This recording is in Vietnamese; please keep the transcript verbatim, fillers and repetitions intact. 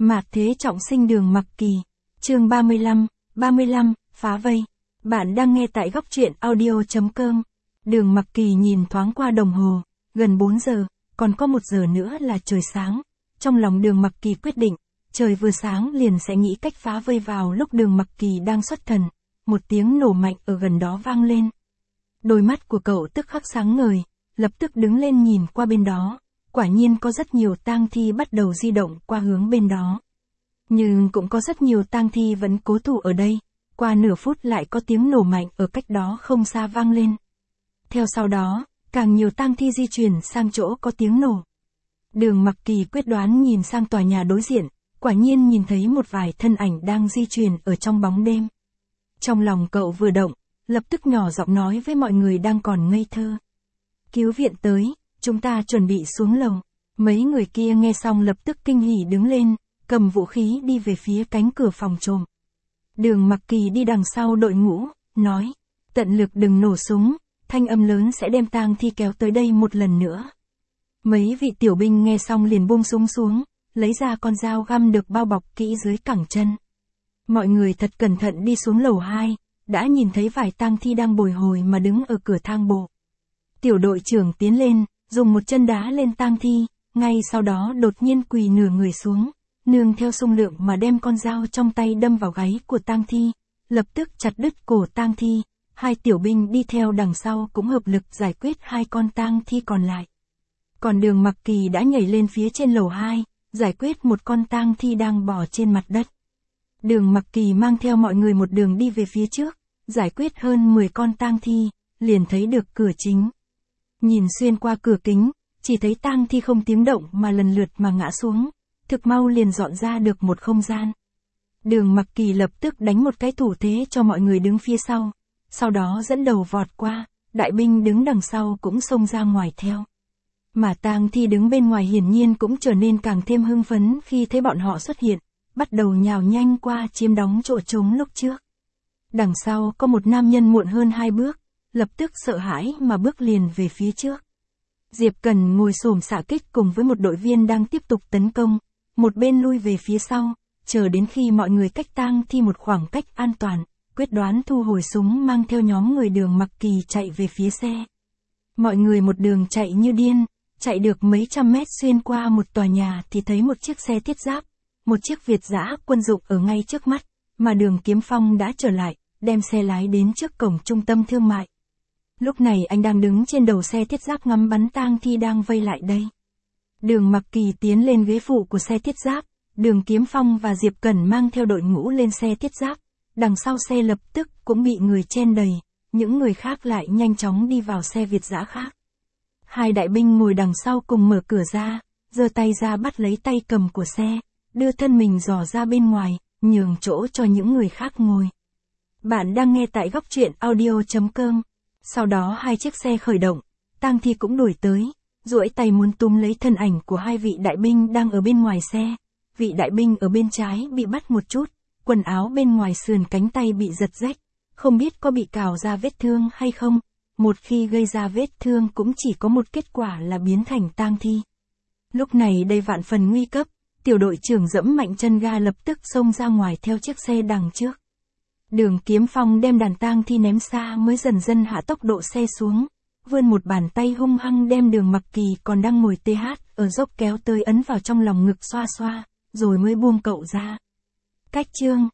Mạt thế trọng sinh Đường Mặc Kỳ. Chương ba mươi lăm, ba mươi lăm, phá vây. Bạn đang nghe tại góc truyện audio chấm com. Đường Mặc Kỳ nhìn thoáng qua đồng hồ, gần bốn giờ, còn có một giờ nữa là trời sáng. Trong lòng Đường Mặc Kỳ quyết định, trời vừa sáng liền sẽ nghĩ cách phá vây. Vào lúc Đường Mặc Kỳ đang xuất thần, một tiếng nổ mạnh ở gần đó vang lên. Đôi mắt của cậu tức khắc sáng ngời, lập tức đứng lên nhìn qua bên đó. Quả nhiên có rất nhiều tang thi bắt đầu di động qua hướng bên đó. Nhưng cũng có rất nhiều tang thi vẫn cố thủ ở đây. Qua nửa phút lại có tiếng nổ mạnh ở cách đó không xa vang lên. Theo sau đó, càng nhiều tang thi di chuyển sang chỗ có tiếng nổ. Đường Mặc Kỳ quyết đoán nhìn sang tòa nhà đối diện, quả nhiên nhìn thấy một vài thân ảnh đang di chuyển ở trong bóng đêm. Trong lòng cậu vừa động, lập tức nhỏ giọng nói với mọi người đang còn ngây thơ. Cứu viện tới, chúng ta chuẩn bị xuống lầu. Mấy người kia nghe xong lập tức kinh hỉ đứng lên, cầm vũ khí đi về phía cánh cửa phòng trộm. Đường Mặc Kỳ đi đằng sau đội ngũ, nói, tận lực đừng nổ súng, thanh âm lớn sẽ đem tang thi kéo tới đây một lần nữa. Mấy vị tiểu binh nghe xong liền buông súng xuống, lấy ra con dao găm được bao bọc kỹ dưới cẳng chân. Mọi người thật cẩn thận đi xuống lầu hai, đã nhìn thấy vài tang thi đang bồi hồi mà đứng ở cửa thang bộ. Tiểu đội trưởng tiến lên, dùng một chân đá lên tang thi, ngay sau đó đột nhiên quỳ nửa người xuống, nương theo xung lượng mà đem con dao trong tay đâm vào gáy của tang thi, lập tức chặt đứt cổ tang thi. Hai tiểu binh đi theo đằng sau cũng hợp lực giải quyết hai con tang thi còn lại. Còn Đường Mặc Kỳ đã nhảy lên phía trên lầu hai, giải quyết một con tang thi đang bò trên mặt đất. Đường Mặc Kỳ mang theo mọi người một đường đi về phía trước, giải quyết hơn mười con tang thi, liền thấy được cửa chính. Nhìn xuyên qua cửa kính, chỉ thấy tang thi không tiếng động mà lần lượt mà ngã xuống, thực mau liền dọn ra được một không gian. Đường Mặc Kỳ lập tức đánh một cái thủ thế cho mọi người đứng phía sau, sau đó dẫn đầu vọt qua, đại binh đứng đằng sau cũng xông ra ngoài theo. Mà tang thi đứng bên ngoài hiển nhiên cũng trở nên càng thêm hưng phấn khi thấy bọn họ xuất hiện, bắt đầu nhào nhanh qua chiếm đóng chỗ trống lúc trước. Đằng sau có một nam nhân muộn hơn hai bước, lập tức sợ hãi mà bước liền về phía trước. Diệp Cần ngồi xổm xạ kích cùng với một đội viên đang tiếp tục tấn công, một bên lui về phía sau, chờ đến khi mọi người cách tang thi một khoảng cách an toàn, quyết đoán thu hồi súng mang theo nhóm người Đường Mặc Kỳ chạy về phía xe. Mọi người một đường chạy như điên, chạy được mấy trăm mét xuyên qua một tòa nhà thì thấy một chiếc xe thiết giáp, một chiếc Việt dã quân dụng ở ngay trước mắt, mà Đường Kiếm Phong đã trở lại, đem xe lái đến trước cổng trung tâm thương mại. Lúc này anh đang đứng trên đầu xe thiết giáp ngắm bắn tang thi đang vây lại đây. Đường Mặc Kỳ tiến lên ghế phụ của xe thiết giáp, Đường Kiếm Phong và Diệp Cẩn mang theo đội ngũ lên xe thiết giáp, đằng sau xe lập tức cũng bị người chen đầy, những người khác lại nhanh chóng đi vào xe Việt dã khác. Hai đại binh ngồi đằng sau cùng mở cửa ra, giơ tay ra bắt lấy tay cầm của xe, đưa thân mình dò ra bên ngoài, nhường chỗ cho những người khác ngồi. Bạn đang nghe tại góc truyện audio chấm com. Sau đó hai chiếc xe khởi động, tang thi cũng đuổi tới, duỗi tay muốn túm lấy thân ảnh của hai vị đại binh đang ở bên ngoài xe. Vị đại binh ở bên trái bị bắt một chút, quần áo bên ngoài sườn cánh tay bị giật rách, không biết có bị cào ra vết thương hay không. Một khi gây ra vết thương cũng chỉ có một kết quả là biến thành tang thi. Lúc này đây vạn phần nguy cấp, tiểu đội trưởng dẫm mạnh chân ga lập tức xông ra ngoài theo chiếc xe đằng trước. Đường Kiếm Phong đem đàn tang thi ném xa mới dần dần hạ tốc độ xe xuống, vươn một bàn tay hung hăng đem Đường Mặc Kỳ còn đang ngồi tê hát ở dốc kéo tới ấn vào trong lòng ngực xoa xoa, rồi mới buông cậu ra. Cách chương